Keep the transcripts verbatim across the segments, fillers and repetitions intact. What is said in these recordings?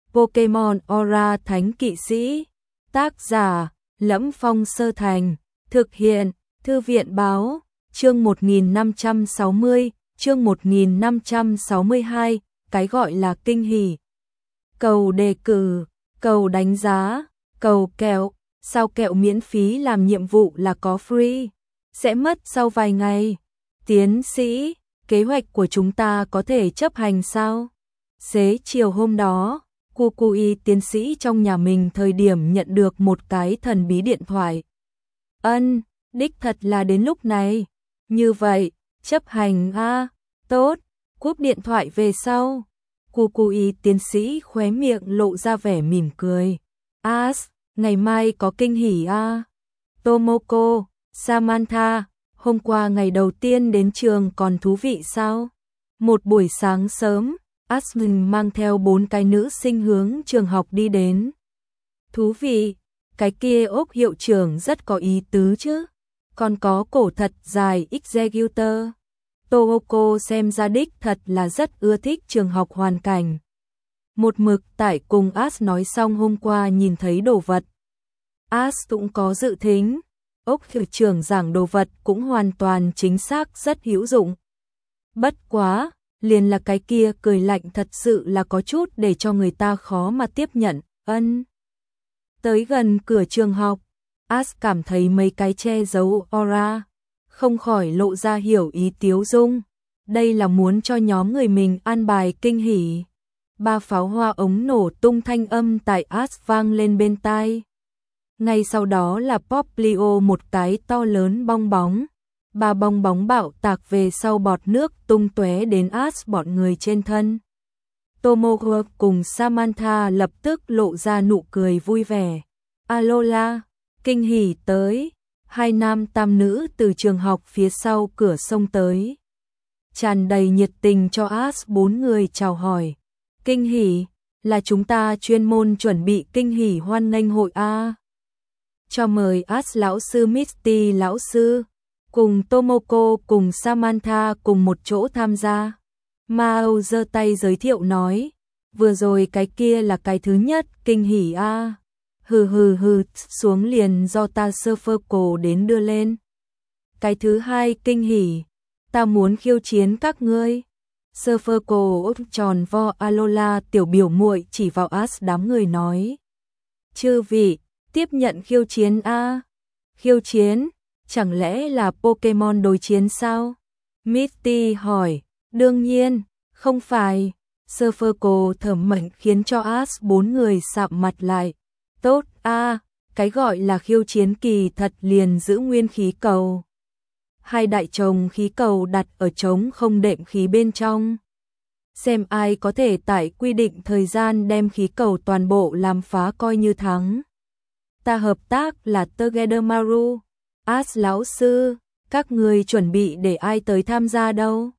Pokemon Aura Thánh Kỵ Sĩ. Tác giả: Lẫm Phong Sơ Thành. Thực hiện: Thư viện báo. Chương một nghìn năm trăm sáu mươi, chương một nghìn năm trăm sáu mươi hai, cái gọi là kinh hỉ. Cầu đề cử, cầu đánh giá, cầu kẹo, sao kẹo miễn phí làm nhiệm vụ là có free, sẽ mất sau vài ngày. Tiến sĩ, kế hoạch của chúng ta có thể chấp hành sao? Xế chiều hôm đó, Kukui tiến sĩ trong nhà mình thời điểm nhận được một cái thần bí điện thoại. Ân, đích thật là đến lúc này. Như vậy, chấp hành a, à, tốt, cúp điện thoại về sau. Kukui tiến sĩ khóe miệng lộ ra vẻ mỉm cười. As, ngày mai có kinh hỉ a. À. Tomoko, Samantha, hôm qua ngày đầu tiên đến trường còn thú vị sao? Một buổi sáng sớm, Asmin mang theo bốn cái nữ sinh hướng trường học đi đến. Thú vị, cái kia ốc hiệu trưởng rất có ý tứ chứ. Còn có cổ thật dài executor. Tohoko xem ra đích thật là rất ưa thích trường học hoàn cảnh. Một mực tại cùng As nói xong hôm qua nhìn thấy đồ vật. As cũng có dự thính. Ốc hiệu trưởng giảng đồ vật cũng hoàn toàn chính xác rất hữu dụng. Bất quá, liền là cái kia cười lạnh thật sự là có chút để cho người ta khó mà tiếp nhận. Ân. Tới gần cửa trường học, As cảm thấy mấy cái che giấu aura, không khỏi lộ ra hiểu ý tiếu dung. Đây là muốn cho nhóm người mình an bài kinh hỉ. Ba pháo hoa ống nổ tung thanh âm tại As vang lên bên tai. Ngay sau đó là Poplio một cái to lớn bong bóng. Ba bong bóng bạo tạc về sau bọt nước tung tóe đến As bọn người trên thân. Tomoko cùng Samantha lập tức lộ ra nụ cười vui vẻ. Alola, kinh hỉ tới. Hai nam tam nữ từ trường học phía sau cửa sông tới. Tràn đầy nhiệt tình cho As bốn người chào hỏi. Kinh hỉ, là chúng ta chuyên môn chuẩn bị kinh hỉ hoan nghênh hội A. Cho mời As lão sư Misty lão sư, cùng Tomoko cùng Samantha cùng một chỗ tham gia. Mao giơ tay giới thiệu nói, vừa rồi cái kia là cái thứ nhất kinh hỉ A. Hừ hừ hừ, xuống liền do ta Surfer cổ đến đưa lên. Cái thứ hai kinh hỉ, ta muốn khiêu chiến các ngươi. Surfer cổ tròn vo Alola tiểu biểu muội chỉ vào As đám người nói. Chư vị, tiếp nhận khiêu chiến A. Khiêu chiến, chẳng lẽ là Pokemon đối chiến sao? Misty hỏi, đương nhiên, không phải. Surfer cổ thẩm mệnh khiến cho As bốn người sạm mặt lại. Tốt a, à, cái gọi là khiêu chiến kỳ thật liền giữ nguyên khí cầu. Hai đại chồng khí cầu đặt ở trống không đệm khí bên trong. Xem ai có thể tại quy định thời gian đem khí cầu toàn bộ làm phá coi như thắng. Ta hợp tác là Togedemaru. As lão sư, các người chuẩn bị để ai tới tham gia đâu?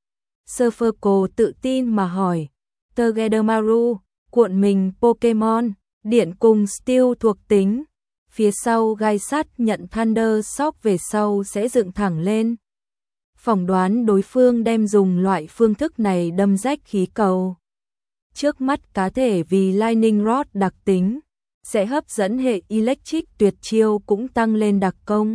Surfer tự tin mà hỏi. Togedemaru, cuộn mình Pokemon. Điện cùng Steel thuộc tính, phía sau gai sắt nhận Thunder Shock về sau sẽ dựng thẳng lên. Phỏng đoán đối phương đem dùng loại phương thức này đâm rách khí cầu. Trước mắt cá thể vì Lightning Rod đặc tính, sẽ hấp dẫn hệ Electric tuyệt chiêu cũng tăng lên đặc công.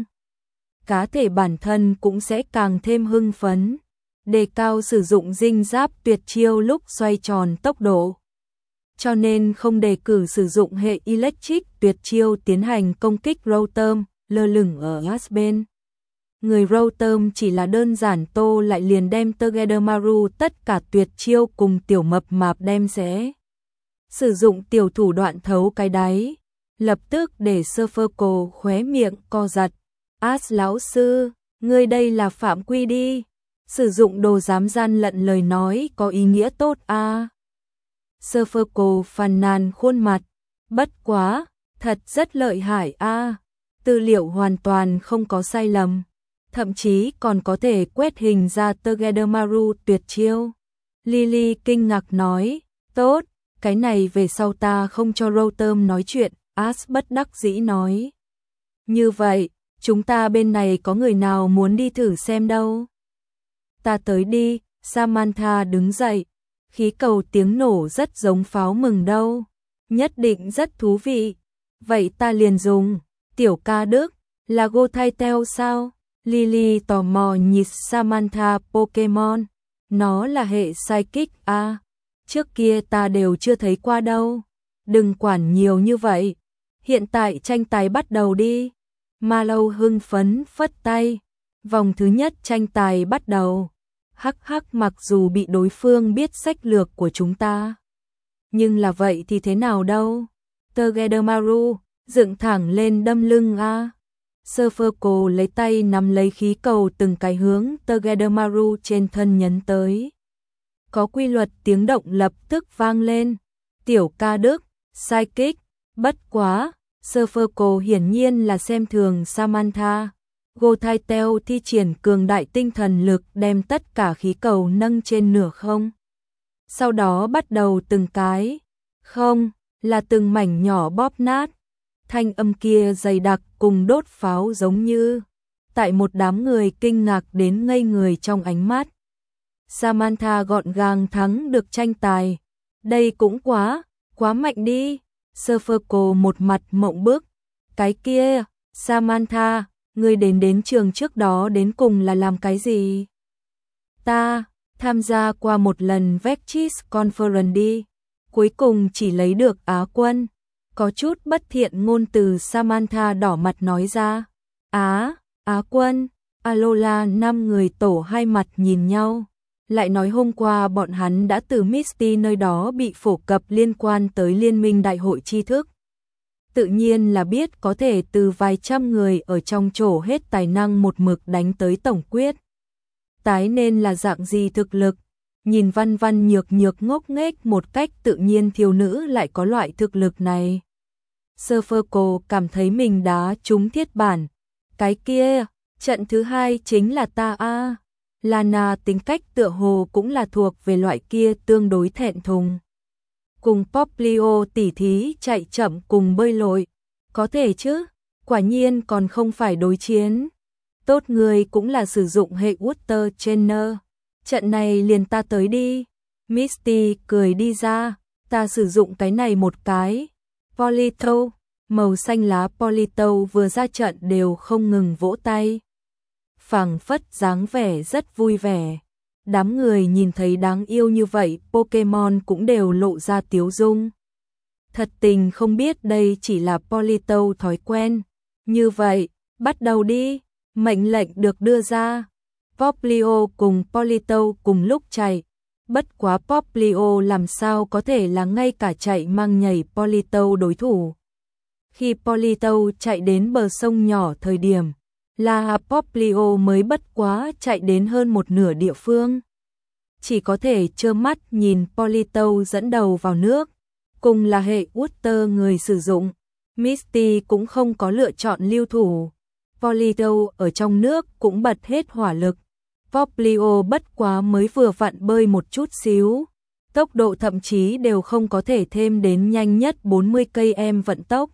Cá thể bản thân cũng sẽ càng thêm hưng phấn, đề cao sử dụng dinh giáp tuyệt chiêu lúc xoay tròn tốc độ. Cho nên không đề cử sử dụng hệ Electric tuyệt chiêu tiến hành công kích Rotom, lơ lửng ở As bên. Người Rotom chỉ là đơn giản tô lại liền đem Togedemaru tất cả tuyệt chiêu cùng tiểu mập mạp đem sẽ. Sử dụng tiểu thủ đoạn thấu cái đáy, lập tức để Surfer khóe miệng co giật. As lão sư, ngươi đây là phạm quy đi. Sử dụng đồ dám gian lận lời nói có ý nghĩa tốt a. À. Surfer phàn nàn khuôn mặt, bất quá, thật rất lợi hại a, à. Tư liệu hoàn toàn không có sai lầm, thậm chí còn có thể quét hình ra Togedemaru tuyệt chiêu. Lily kinh ngạc nói, tốt, cái này về sau ta không cho Rotom nói chuyện. As bất đắc dĩ nói. Như vậy, chúng ta bên này có người nào muốn đi thử xem đâu? Ta tới đi. Samantha đứng dậy. Khí cầu tiếng nổ rất giống pháo mừng đâu. nhất định rất thú vị. Vậy ta liền dùng. Tiểu ca Đức, là Gothitelle sao? Lily tò mò nhìn Samantha Pokemon. Nó là hệ Psychic à? Trước kia ta đều chưa thấy qua đâu. Đừng quản nhiều như vậy. Hiện tại tranh tài bắt đầu đi. Mallow hưng phấn phất tay. Vòng thứ nhất tranh tài bắt đầu. Hắc hắc, mặc dù bị đối phương biết sách lược của chúng ta. Nhưng là vậy thì thế nào đâu. Togedemaru, dựng thẳng lên đâm lưng a. Surferco lấy tay nắm lấy khí cầu từng cái hướng Togedemaru trên thân nhấn tới. Có quy luật tiếng động lập tức vang lên. Tiểu ca Đức, Psychic, bất quá. Surferco hiển nhiên là xem thường Samantha. Gothitelle thi triển cường đại tinh thần lực đem tất cả khí cầu nâng trên nửa không. Sau đó bắt đầu từng cái, không, là từng mảnh nhỏ bóp nát. Thanh âm kia dày đặc cùng đốt pháo giống như. Tại một đám người kinh ngạc đến ngây người trong ánh mắt. Samantha gọn gàng thắng được tranh tài. Đây cũng quá, quá mạnh đi. Surferco một mặt mộng bức. Cái kia, Samantha, ngươi đến đến trường trước đó đến cùng là làm cái gì? Ta, tham gia qua một lần Vexis Conference đi. Cuối cùng chỉ lấy được Á quân. Có chút bất thiện ngôn từ Samantha đỏ mặt nói ra. Á, Á quân, Alola năm người tổ hai mặt nhìn nhau. Lại nói hôm qua bọn hắn đã từ Misty nơi đó bị phổ cập liên quan tới Liên minh Đại hội tri thức. Tự nhiên là biết có thể từ vài trăm người ở trong chỗ hết tài năng một mực đánh tới tổng quyết. Tái nên là dạng gì thực lực, nhìn văn văn nhược nhược ngốc nghếch một cách tự nhiên thiếu nữ lại có loại thực lực này. Surferco cảm thấy mình đá trúng thiết bản. Cái kia, trận thứ hai chính là ta a. Lana tính cách tựa hồ cũng là thuộc về loại kia tương đối thẹn thùng. Cùng Poplio tỉ thí chạy chậm cùng bơi lội. Có thể chứ, quả nhiên còn không phải đối chiến. Tốt người cũng là sử dụng hệ Water Trainer. Trận này liền ta tới đi. Misty cười đi ra, ta sử dụng cái này một cái. Polito, màu xanh lá Polito vừa ra trận đều không ngừng vỗ tay. Phảng phất dáng vẻ rất vui vẻ. Đám người nhìn thấy đáng yêu như vậy, Pokemon cũng đều lộ ra tiếu dung. Thật tình không biết đây chỉ là Polito thói quen. Như vậy, bắt đầu đi. Mệnh lệnh được đưa ra. Poplio cùng Polito cùng lúc chạy. Bất quá Poplio làm sao có thể là ngay cả chạy mang nhảy Polito đối thủ. Khi Polito chạy đến bờ sông nhỏ thời điểm, là Poplio mới bất quá chạy đến hơn một nửa địa phương. Chỉ có thể trơ mắt nhìn Polito dẫn đầu vào nước. Cùng là hệ Water người sử dụng, Misty cũng không có lựa chọn lưu thủ. Polito ở trong nước cũng bật hết hỏa lực. Poplio bất quá mới vừa vặn bơi một chút xíu. Tốc độ thậm chí đều không có thể thêm đến nhanh nhất bốn mươi ki lô mét vận tốc.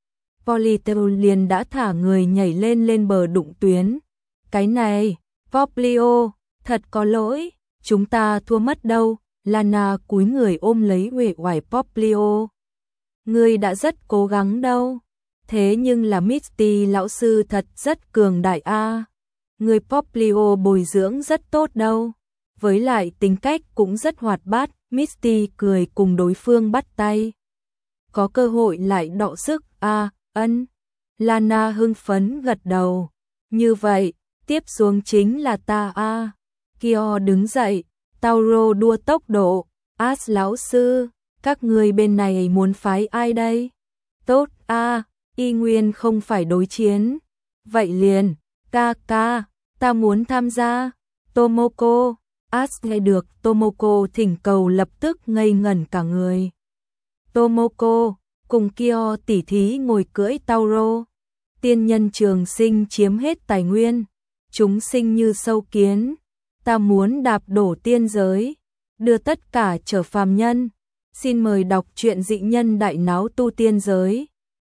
Polito liền đã thả người nhảy lên lên bờ đụng tuyến. Cái này, Poplio, thật có lỗi, chúng ta thua mất đâu. Lana cúi người ôm lấy uể oải Poplio. Ngươi đã rất cố gắng đâu. Thế nhưng là Misty lão sư thật rất cường đại a. Người Poplio bồi dưỡng rất tốt đâu. Với lại tính cách cũng rất hoạt bát. Misty cười cùng đối phương bắt tay. Có cơ hội lại đọ sức a. Ân. Lana hưng phấn gật đầu. Như vậy, tiếp xuống chính là ta a. Kyo đứng dậy. Tauro đua tốc độ. Ash lão sư, các người bên này muốn phái ai đây? Tốt a, y nguyên không phải đối chiến. Vậy liền, ca ca, ta muốn tham gia. Tomoko, Ash nghe được Tomoko thỉnh cầu lập tức ngây ngẩn cả người. Tomoko, cùng Kyo tỉ thí ngồi cưỡi Tauro. Tiên nhân trường sinh chiếm hết tài nguyên. Chúng sinh như sâu kiến. Ta muốn đạp đổ tiên giới, đưa tất cả trở phàm nhân. Xin mời đọc truyện Dị nhân đại náo tu tiên giới.